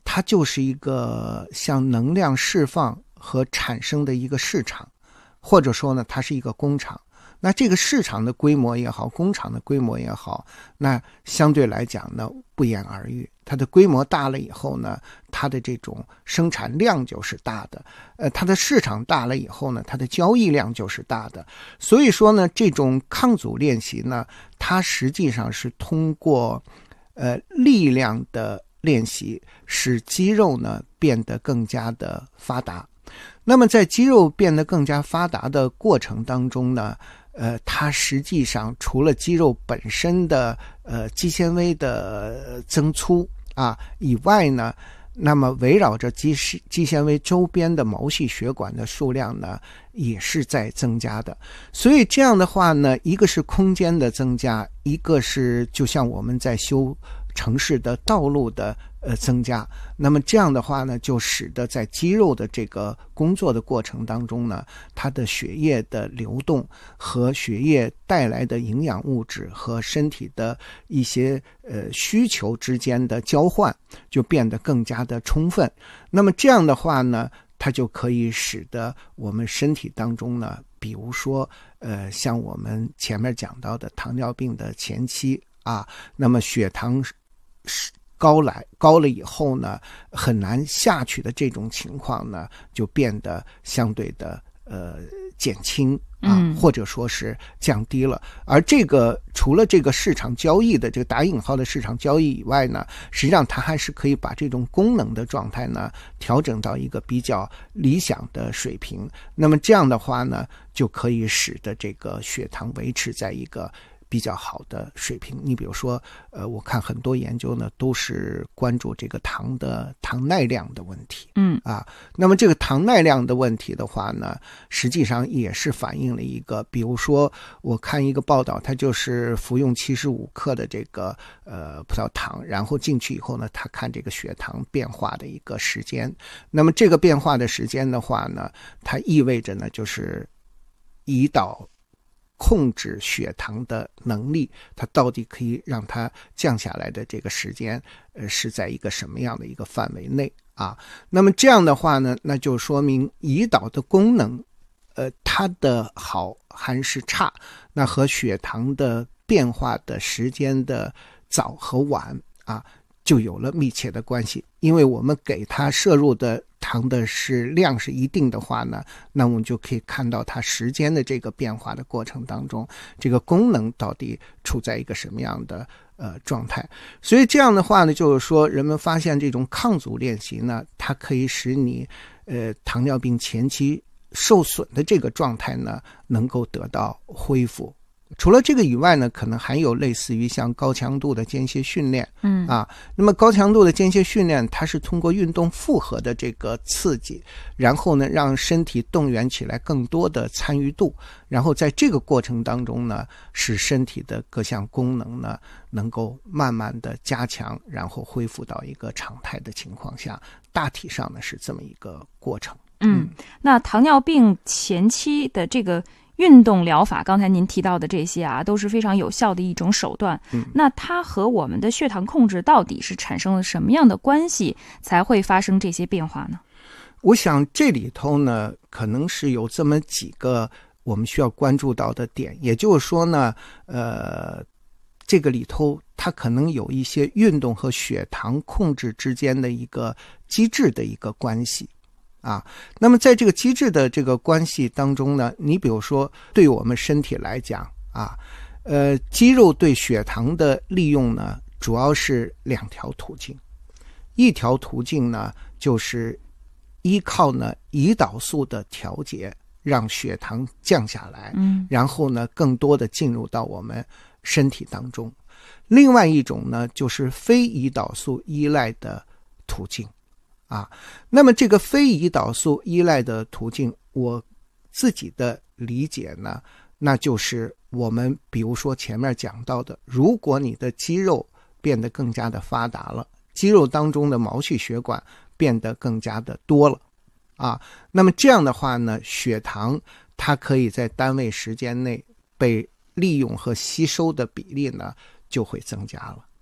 它就是一个像能量释放和产生的一个市场，或者说呢，它是一个工厂。那这个市场的规模也好，工厂的规模也好，那相对来讲呢，不言而喻。它的规模大了以后呢，它的这种生产量就是大的，呃，它的市场大了以后呢，它的交易量就是大的。所以说呢，这种抗阻练习呢，它实际上是通过呃力量的练习，使肌肉呢变得更加的发达。那么在肌肉变得更加发达的过程当中呢，呃，它实际上除了肌肉本身的呃肌纤维的增粗啊以外呢，那么围绕着肌肌纤维周边的毛细血管的数量呢，也是在增加的。所以这样的话呢，一个是空间的增加，一个是就像我们在修城市的道路的呃增加，那么这样的话呢，就使得在肌肉的这个工作的过程当中呢，它的血液的流动和血液带来的营养物质和身体的一些呃需求之间的交换就变得更加的充分。那么这样的话呢，它就可以使得我们身体当中呢，比如说呃像我们前面讲到的糖尿病的前期啊，那么血糖高来高了以后呢，很难下去的这种情况呢，就变得相对的呃减轻啊、嗯，或者说是降低了。而这个除了这个市场交易的这个打引号的市场交易以外呢，实际上它还是可以把这种功能的状态呢调整到一个比较理想的水平。那么这样的话呢，就可以使得这个血糖维持在一个比较好的水平。你比如说呃，我看很多研究呢都是关注这个糖的糖耐量的问题， 嗯啊，那么这个糖耐量的问题的话呢，实际上也是反映了一个，比如说我看一个报道，它就是服用七十五克的这个呃葡萄糖，然后进去以后呢，他看这个血糖变化的一个时间。那么这个变化的时间的话呢，它意味着呢就是胰岛控制血糖的能力，它到底可以让它降下来的这个时间呃是在一个什么样的一个范围内啊？那么这样的话呢，那就说明胰岛的功能呃它的好还是差，那和血糖的变化的时间的早和晚啊就有了密切的关系。因为我们给它摄入的糖的是量是一定的话呢，那我们就可以看到它时间的这个变化的过程当中，这个功能到底处在一个什么样的呃状态。所以这样的话呢，就是说人们发现这种抗阻练习呢，它可以使你呃糖尿病前期受损的这个状态呢能够得到恢复。除了这个以外呢，可能还有类似于像高强度的间歇训练， 嗯啊，那么高强度的间歇训练，它是通过运动负荷的这个刺激，然后呢，让身体动员起来更多的参与度，然后在这个过程当中呢，使身体的各项功能呢能够慢慢的加强，然后恢复到一个常态的情况下，大体上呢是这么一个过程。 嗯，那糖尿病前期的这个运动疗法，刚才您提到的这些啊，都是非常有效的一种手段。 嗯， 那它和我们的血糖控制到底是产生了什么样的关系，才会发生这些变化呢？ 我想这里头呢，可能是有这么几个我们需要关注到的点，也就是说呢，呃，这个里头它可能有一些运动和血糖控制之间的一个机制的一个关系。啊，那么在这个机制的这个关系当中呢，你比如说对我们身体来讲啊，呃，肌肉对血糖的利用呢，主要是两条途径。一条途径呢，就是依靠呢胰岛素的调节，让血糖降下来， 嗯， 然后呢，更多的进入到我们身体当中。另外一种呢，就是非胰岛素依赖的途径。啊，那么这个非胰岛素依赖的途径，我自己的理解呢，那就是我们比如说前面讲到的，如果你的肌肉变得更加的发达了，肌肉当中的毛细血管变得更加的多了，啊，那么这样的话呢，血糖它可以在单位时间内被利用和吸收的比例呢就会增加了。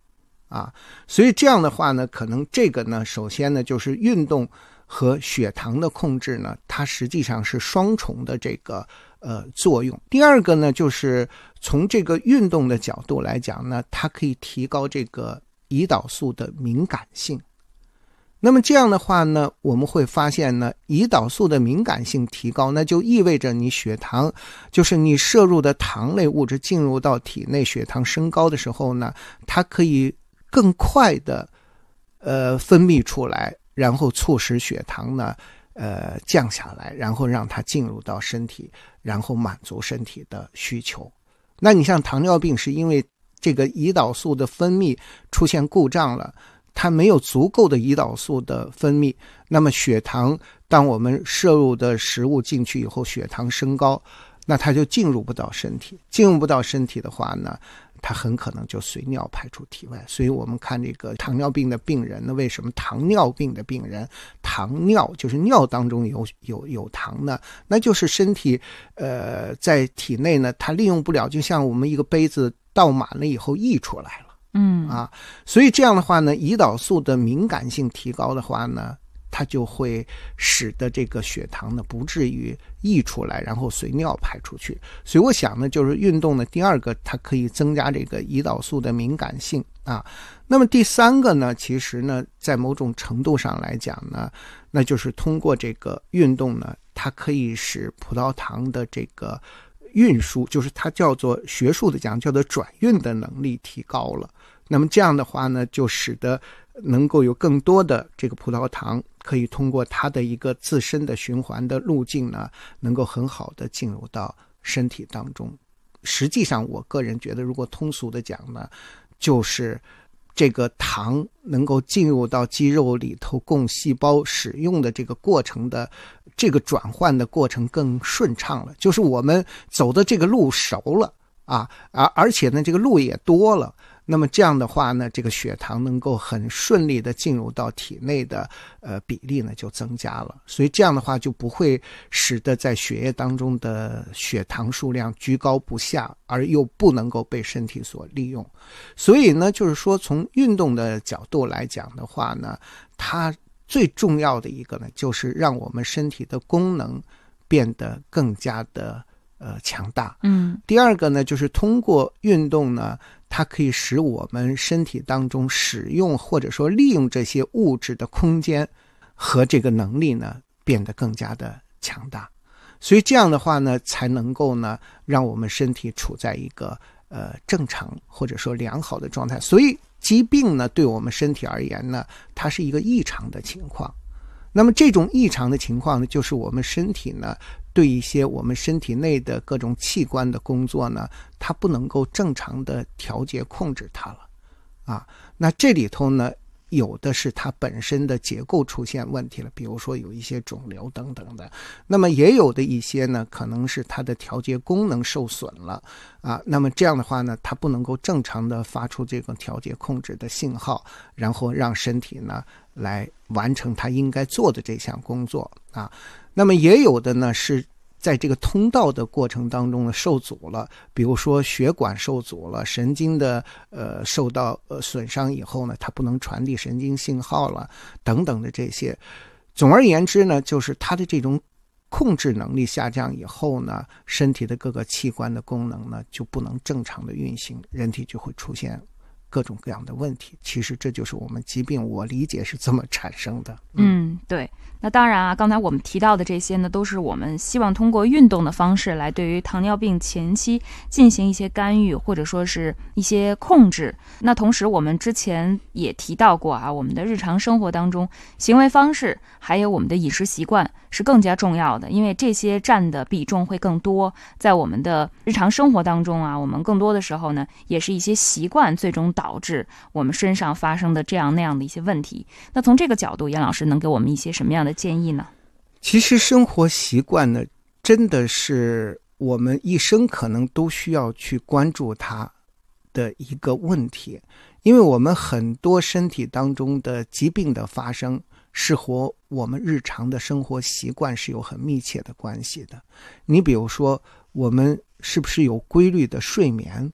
啊。所以这样的话呢，可能这个呢，首先呢就是运动和血糖的控制呢，它实际上是双重的这个呃作用。第二个呢，就是从这个运动的角度来讲呢，它可以提高这个胰岛素的敏感性。那么这样的话呢，我们会发现呢，胰岛素的敏感性提高，那就意味着你血糖，就是你摄入的糖类物质进入到体内，血糖升高的时候呢，它可以更快的呃分泌出来，然后促使血糖呢呃降下来，然后让它进入到身体，然后满足身体的需求。那你像糖尿病是因为这个胰岛素的分泌出现故障了，它没有足够的胰岛素的分泌，那么血糖当我们摄入的食物进去以后，血糖升高，那它就进入不到身体，进入不到身体的话呢，它很可能就随尿排出体外。所以我们看这个糖尿病的病人呢，为什么糖尿病的病人糖尿就是尿当中有有有糖呢？那就是身体呃在体内呢，它利用不了，就像我们一个杯子倒满了以后溢出来了。 嗯啊，所以这样的话呢，胰岛素的敏感性提高的话呢，它就会使得这个血糖呢不至于溢出来，然后随尿排出去。所以我想呢，就是运动的第二个，它可以增加这个胰岛素的敏感性啊。那么第三个呢，其实呢，在某种程度上来讲呢，那就是通过这个运动呢，它可以使葡萄糖的这个运输，就是它叫做学术的讲叫做转运的能力提高了。那么这样的话呢，就使得能够有更多的这个葡萄糖可以通过它的一个自身的循环的路径呢，能够很好的进入到身体当中。实际上我个人觉得，如果通俗的讲呢，就是这个糖能够进入到肌肉里头供细胞使用的这个过程的这个转换的过程更顺畅了，就是我们走的这个路熟了啊，而而且呢这个路也多了，那么这样的话呢，这个血糖能够很顺利的进入到体内的呃比例呢就增加了，所以这样的话就不会使得在血液当中的血糖数量居高不下，而又不能够被身体所利用。所以呢，就是说从运动的角度来讲的话呢，它最重要的一个呢，就是让我们身体的功能变得更加的呃强大。 嗯， 第二个呢，就是通过运动呢，它可以使我们身体当中使用或者说利用这些物质的空间和这个能力呢变得更加的强大。所以这样的话呢，才能够呢让我们身体处在一个呃正常或者说良好的状态。所以疾病呢对我们身体而言呢，它是一个异常的情况。那么这种异常的情况呢，就是我们身体呢对一些我们身体内的各种器官的工作呢，它不能够正常的调节控制它了啊。那这里头呢，有的是它本身的结构出现问题了，比如说有一些肿瘤等等的，那么也有的一些呢，可能是它的调节功能受损了啊。那么这样的话呢，它不能够正常的发出这个调节控制的信号，然后让身体呢来完成它应该做的这项工作啊。那么也有的呢是在这个通道的过程当中呢受阻了，比如说血管受阻了，神经的呃受到呃损伤以后呢，它不能传递神经信号了，等等的这些。总而言之呢，就是它的这种控制能力下降以后呢，身体的各个器官的功能呢就不能正常的运行，人体就会出现各种各样的问题。其实这就是我们疾病，我理解是这么产生的。 嗯，对。那当然啊，刚才我们提到的这些呢，都是我们希望通过运动的方式来对于糖尿病前期进行一些干预，或者说是一些控制。那同时我们之前也提到过啊，我们的日常生活当中行为方式还有我们的饮食习惯是更加重要的，因为这些占的比重会更多。在我们的日常生活当中啊，我们更多的时候呢，也是一些习惯最终导致我们身上发生的这样那样的一些问题。那从这个角度，严老师能给我们一些什么样的建议呢？ 其实生活习惯呢，真的是我们一生可能都需要去关注它的一个问题，因为我们很多身体当中的疾病的发生是和我们日常的生活习惯是有很密切的关系的。你比如说，我们是不是有规律的睡眠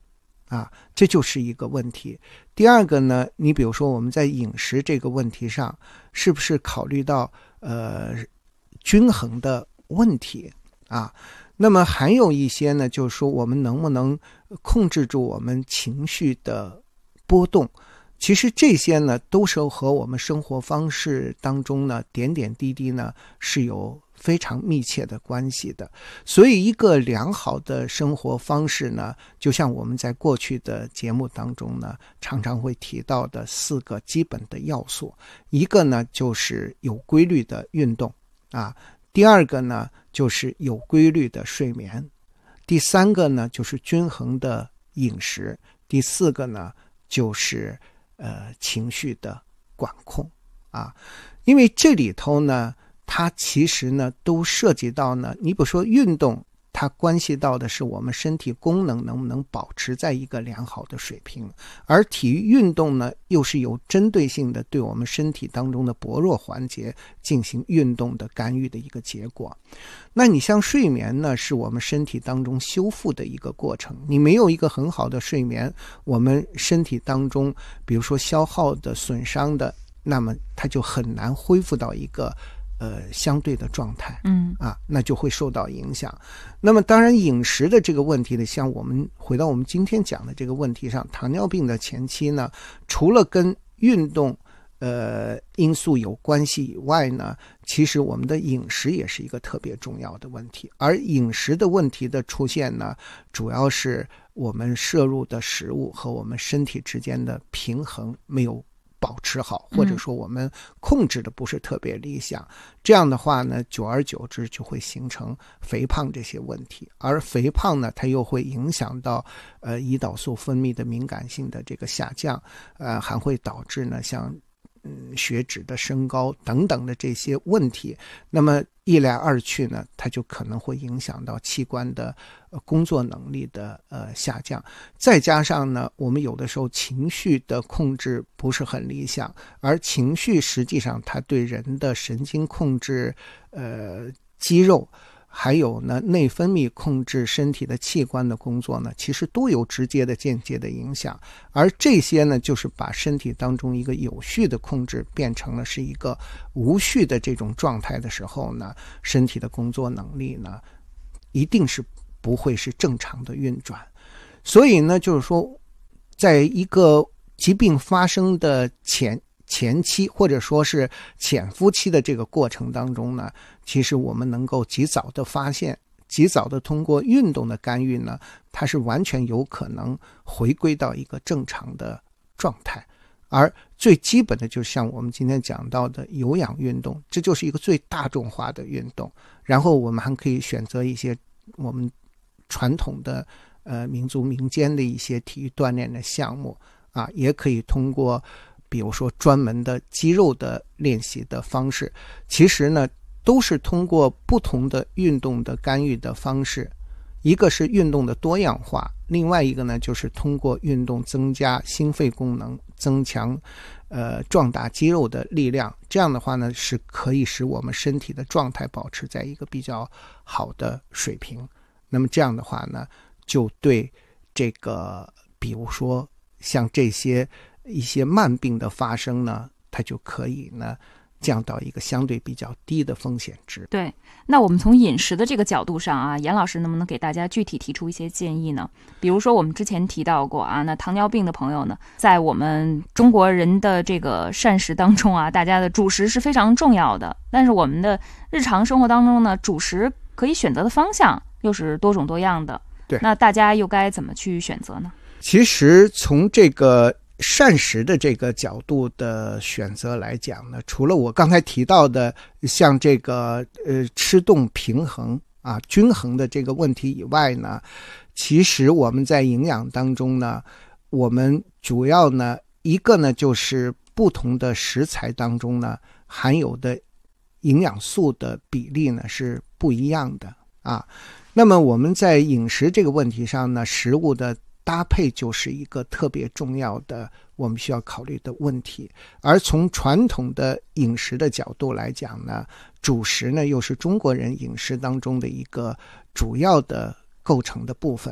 啊，这就是一个问题。第二个呢，你比如说我们在饮食这个问题上，是不是考虑到呃均衡的问题啊？那么还有一些呢，就是说我们能不能控制住我们情绪的波动？其实这些呢，都是和我们生活方式当中呢点点滴滴呢是有非常密切的关系的。所以一个良好的生活方式呢，就像我们在过去的节目当中呢常常会提到的四个基本的要素。一个呢就是有规律的运动啊，第二个呢就是有规律的睡眠，第三个呢就是均衡的饮食，第四个呢就是呃情绪的管控啊。因为这里头呢它其实呢都涉及到呢，你比如说运动，它关系到的是我们身体功能能不能保持在一个良好的水平，而体育运动呢又是有针对性的对我们身体当中的薄弱环节进行运动的干预的一个结果。那你像睡眠呢，是我们身体当中修复的一个过程，你没有一个很好的睡眠，我们身体当中比如说消耗的损伤的，那么它就很难恢复到一个呃，相对的状态， 嗯啊，那就会受到影响。那么当然饮食的这个问题呢，像我们回到我们今天讲的这个问题上，糖尿病的前期呢，除了跟运动呃因素有关系以外呢，其实我们的饮食也是一个特别重要的问题。而饮食的问题的出现呢，主要是我们摄入的食物和我们身体之间的平衡没有保持好，或者说我们控制的不是特别理想，嗯、这样的话呢，久而久之就会形成肥胖这些问题，而肥胖呢，它又会影响到呃胰岛素分泌的敏感性的这个下降，呃，还会导致呢像嗯血脂的升高等等的这些问题。那么一来二去呢，它就可能会影响到器官的、呃、工作能力的呃下降。再加上呢，我们有的时候情绪的控制不是很理想，而情绪实际上它对人的神经控制、呃肌肉，还有呢内分泌控制身体的器官的工作呢，其实都有直接的间接的影响。而这些呢，就是把身体当中一个有序的控制变成了是一个无序的这种状态的时候呢，身体的工作能力呢一定是不会是正常的运转。所以呢，就是说在一个疾病发生的前前期或者说是潜伏期的这个过程当中呢，其实我们能够及早的发现，及早的通过运动的干预呢，它是完全有可能回归到一个正常的状态。而最基本的就是像我们今天讲到的有氧运动，这就是一个最大众化的运动。然后我们还可以选择一些我们传统的呃民族民间的一些体育锻炼的项目啊，也可以通过比如说专门的肌肉的练习的方式，其实呢都是通过不同的运动的干预的方式，一个是运动的多样化，另外一个呢就是通过运动增加心肺功能，增强呃壮大肌肉的力量，这样的话呢是可以使我们身体的状态保持在一个比较好的水平。那么这样的话呢，就对这个比如说像这些一些慢病的发生呢，它就可以呢降到一个相对比较低的风险值。 对，那我们从饮食的这个角度上啊，严老师能不能给大家具体提出一些建议呢？比如说我们之前提到过啊，那糖尿病的朋友呢，在我们中国人的这个膳食当中啊，大家的主食是非常重要的，但是我们的日常生活当中呢，主食可以选择的方向又是多种多样的。 对， 那大家又该怎么去选择呢？ 其实从这个膳食的这个角度的选择来讲呢，除了我刚才提到的像这个呃吃动平衡啊均衡的这个问题以外呢，其实我们在营养当中呢，我们主要呢一个呢就是不同的食材当中呢含有的营养素的比例呢是不一样的啊。那么我们在饮食这个问题上呢，食物的搭配就是一个特别重要的我们需要考虑的问题。而从传统的饮食的角度来讲呢，主食呢又是中国人饮食当中的一个主要的构成的部分。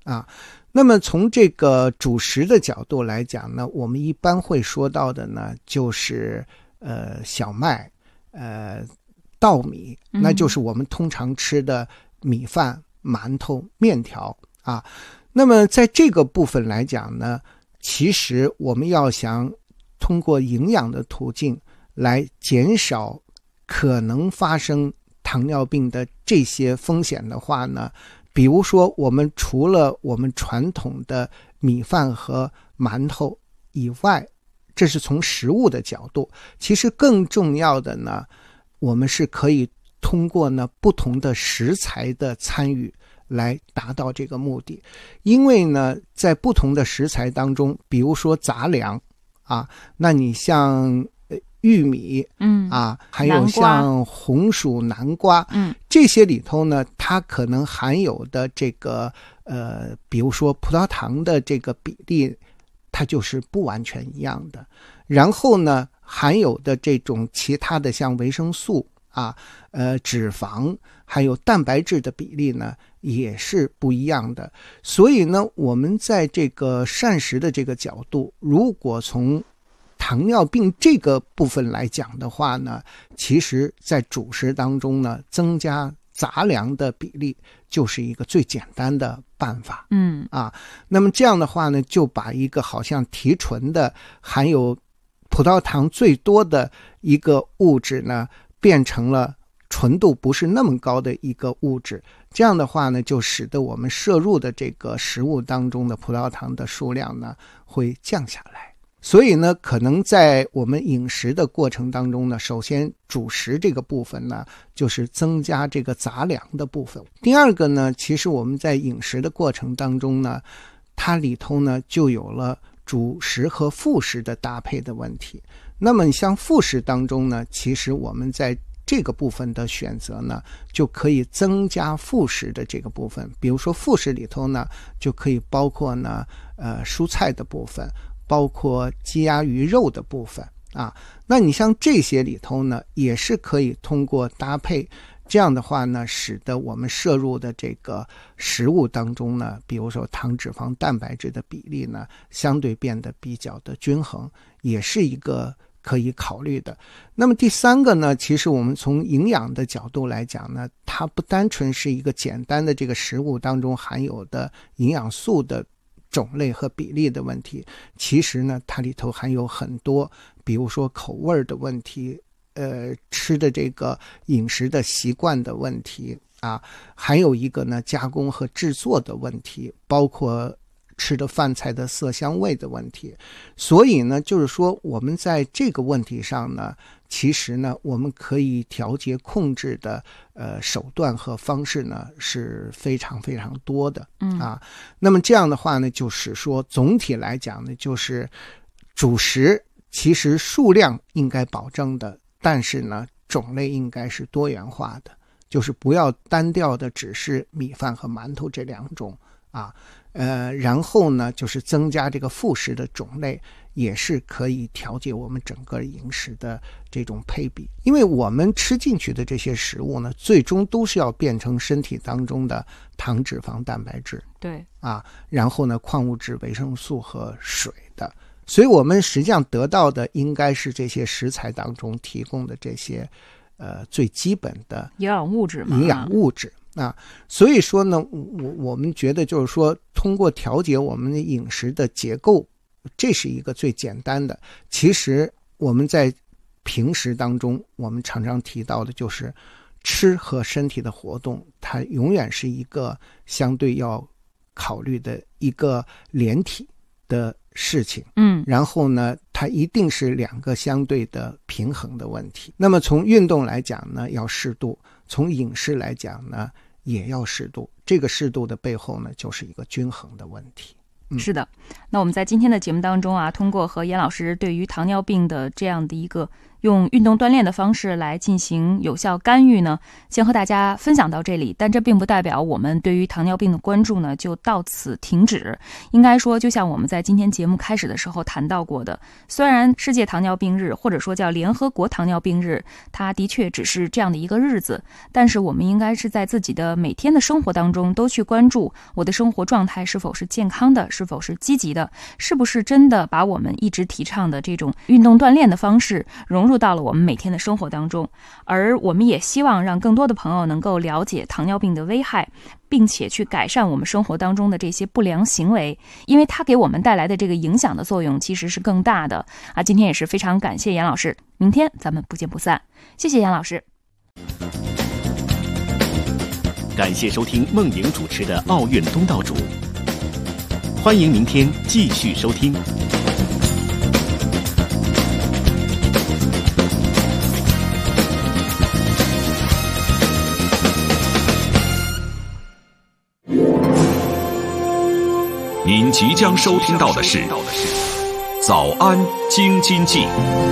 啊。那么从这个主食的角度来讲呢，我们一般会说到的呢，就是呃小麦、呃稻米，那就是我们通常吃的米饭、馒头、面条啊。那么在这个部分来讲呢，其实我们要想通过营养的途径来减少可能发生糖尿病的这些风险的话呢，比如说我们除了我们传统的米饭和馒头以外，这是从食物的角度，其实更重要的呢，我们是可以通过呢不同的食材的参与来达到这个目的。因为呢在不同的食材当中，比如说杂粮啊，那你像玉米，嗯啊，还有像红薯、南瓜，嗯，这些里头呢，它可能含有的这个呃，比如说葡萄糖的这个比例，它就是不完全一样的。然后呢，含有的这种其他的像维生素啊、呃脂肪，还有蛋白质的比例呢，也是不一样的。所以呢，我们在这个膳食的这个角度，如果从糖尿病这个部分来讲的话呢，其实在主食当中呢，增加杂粮的比例就是一个最简单的办法。嗯啊，那么这样的话呢，就把一个好像提纯的含有葡萄糖最多的一个物质呢，变成了纯度不是那么高的一个物质。这样的话呢，就使得我们摄入的这个食物当中的葡萄糖的数量呢，会降下来。所以呢，可能在我们饮食的过程当中呢，首先主食这个部分呢，就是增加这个杂粮的部分。第二个呢，其实我们在饮食的过程当中呢，它里头呢就有了主食和副食的搭配的问题。那么像副食当中呢，其实我们在这个部分的选择呢，就可以增加副食的这个部分。比如说副食里头呢，就可以包括呢，呃，蔬菜的部分，包括鸡鸭鱼肉的部分啊。那你像这些里头呢，也是可以通过搭配，这样的话呢，使得我们摄入的这个食物当中呢，比如说糖、脂肪、蛋白质的比例呢，相对变得比较的均衡，也是一个可以考虑的。那么第三个呢，其实我们从营养的角度来讲呢，它不单纯是一个简单的这个食物当中含有的营养素的种类和比例的问题，其实呢，它里头还有很多，比如说口味的问题，呃，吃的这个饮食的习惯的问题啊，还有一个呢，加工和制作的问题，包括吃的饭菜的色香味的问题。所以呢，就是说我们在这个问题上呢，其实呢，我们可以调节控制的呃手段和方式呢是非常非常多的。嗯啊，那么这样的话呢，就是说总体来讲呢，就是主食其实数量应该保证的，但是呢，种类应该是多元化的，就是不要单调的只是米饭和馒头这两种啊。呃，然后呢，就是增加这个副食的种类，也是可以调节我们整个饮食的这种配比。因为我们吃进去的这些食物呢，最终都是要变成身体当中的糖、脂肪、蛋白质，对啊，然后呢，矿物质、维生素和水的。所以我们实际上得到的应该是这些食材当中提供的这些呃最基本的营养物质嘛， 营养物质。啊，所以说呢，我我们觉得就是说，通过调节我们的饮食的结构，这是一个最简单的。其实我们在平时当中，我们常常提到的就是吃和身体的活动，它永远是一个相对要考虑的一个连体的事情。嗯，然后呢，它一定是两个相对的平衡的问题。那么从运动来讲呢，要适度。从饮食来讲呢，也要适度。这个适度的背后呢，就是一个均衡的问题。 嗯、是的。那我们在今天的节目当中啊，通过和严老师对于糖尿病的这样的一个用运动锻炼的方式来进行有效干预呢？先和大家分享到这里，但这并不代表我们对于糖尿病的关注呢就到此停止。应该说，就像我们在今天节目开始的时候谈到过的，虽然世界糖尿病日或者说叫联合国糖尿病日，它的确只是这样的一个日子，但是我们应该是在自己的每天的生活当中都去关注我的生活状态是否是健康的，是否是积极的，是不是真的把我们一直提倡的这种运动锻炼的方式融入到了我们每天的生活当中。而我们也希望让更多的朋友能够了解糖尿病的危害，并且去改善我们生活当中的这些不良行为，因为它给我们带来的这个影响的作用其实是更大的啊！今天也是非常感谢杨老师，明天咱们不见不散。谢谢杨老师。 感谢收听梦莹主持的《奥运东道主》，欢迎明天继续收听。 您即将收听到的是《早安京津冀》。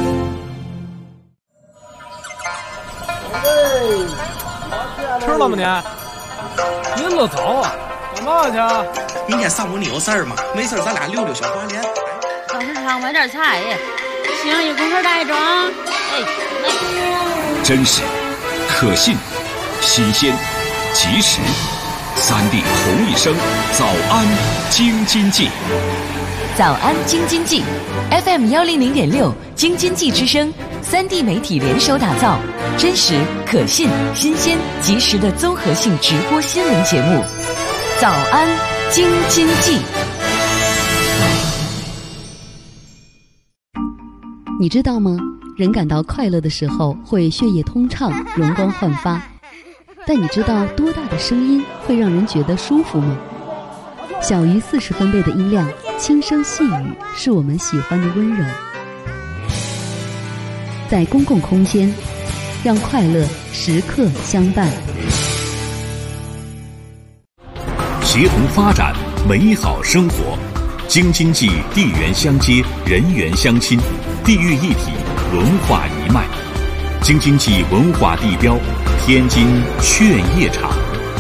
吃了吗你？您都早啊？干嘛去啊？ 明天上午你有事儿吗？没事咱俩溜溜小花园。 到市场买点菜，行，一公克带装。哎，来。 真实、可信、新鲜、及时。三地同一声，早安京津冀。 早安京津冀 F M 幺零零点六京津冀之声，三地媒体联手打造真实、可信、新鲜、及时的综合性直播新闻节目。早安京津冀。 你知道吗？人感到快乐的时候会血液通畅，容光焕发。但你知道多大的声音会让人觉得舒服吗？小于四十分贝的音量，轻声细语，是我们喜欢的温柔。在公共空间，让快乐时刻相伴。 协同发展，美好生活。京津冀地缘相接，人缘相亲，地域一体，文化一脉。京津冀文化地标，天津劝业场。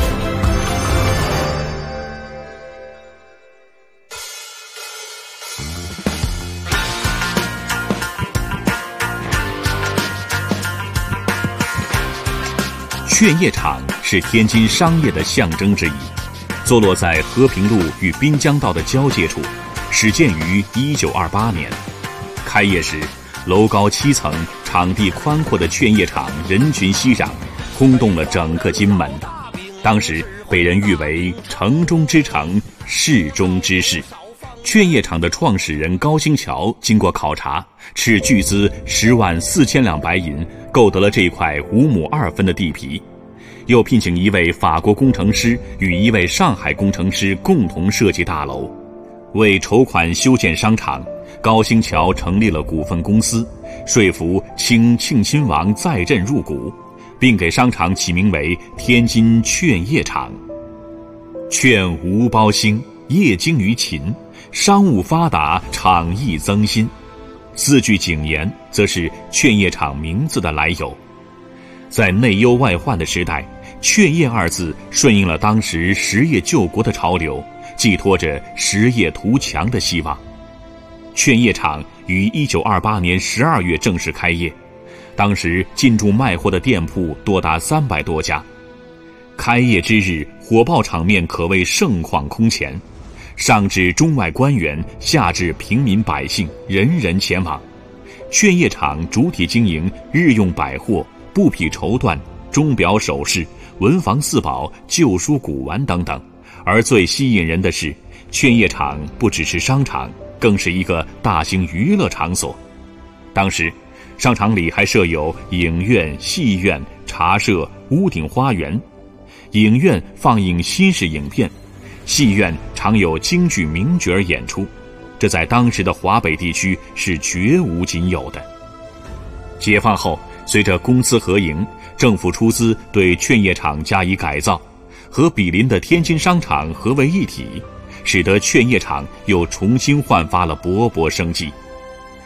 劝业场是天津商业的象征之一，坐落在和平路与滨江道的交界处，始建于一九二八年。开业时，楼高七层、场地宽阔的劝业场人群熙攘，轰动了整个金门。当时被人誉为城中之城，市中之市。劝业场的创始人高新桥经过考察，斥巨资十万四千两白银，购得了这块五亩二分的地皮，又聘请一位法国工程师与一位上海工程师共同设计大楼。为筹款修建商场，高新桥成立了股份公司，说服清庆亲王再任入股，并给商场起名为天津劝业场。劝无包兴，业精于勤，商务发达，场艺增新。四句警言则是劝业场名字的来由。在内忧外患的时代，劝业二字顺应了当时实业救国的潮流，寄托着实业图强的希望。劝业场于一九二八年十二月正式开业，当时进驻卖货的店铺多达三百多家。开业之日，火爆场面可谓盛况空前，上至中外官员，下至平民百姓，人人前往。劝业场主体经营日用百货、布匹绸缎、钟表首饰、文房四宝、旧书古玩等等。而最吸引人的是，劝业场不只是商场，更是一个大型娱乐场所。当时商场里还设有影院、戏院、茶社、屋顶花园。影院放映新式影片，戏院常有京剧名角演出，这在当时的华北地区是绝无仅有的。解放后，随着公私合营，政府出资对劝业场加以改造，和毗邻的天津商场合为一体，使得劝业场又重新焕发了勃勃生机。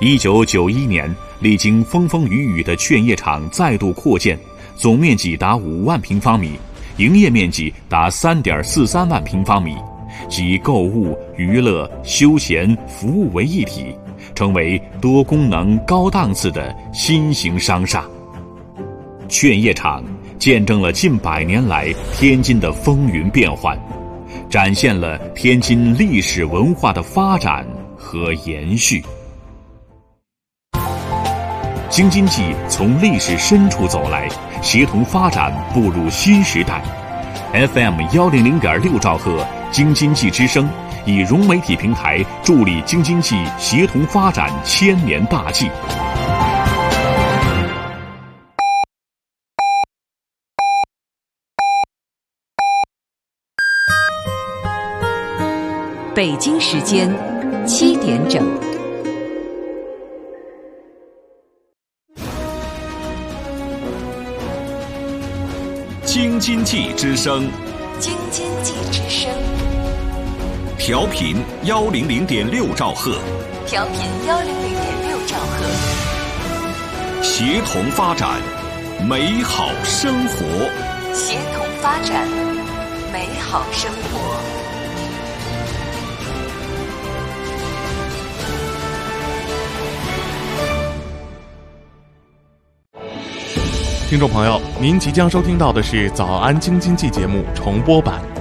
一九九一年，历经风风雨雨的劝业场再度扩建，总面积达五万平方米，营业面积达三点四三万平方米，集购物、娱乐、休闲、服务为一体，成为多功能、高档次的新型商厦。劝业场见证了近百年来天津的风云变幻，展现了天津历史文化的发展和延续。京津冀从历史深处走来，协同发展步入新时代。F M 幺零零点六兆赫京津冀之声以融媒体平台助力京津冀协同发展千年大计。 北京时间七点整。 京津冀之声， 京津冀之声， 调频幺零零点六兆赫， 调频幺零零点六兆赫， 协同发展，美好生活， 协同发展，美好生活。 听众朋友，您即将收听到的是《早安京津冀》节目重播版。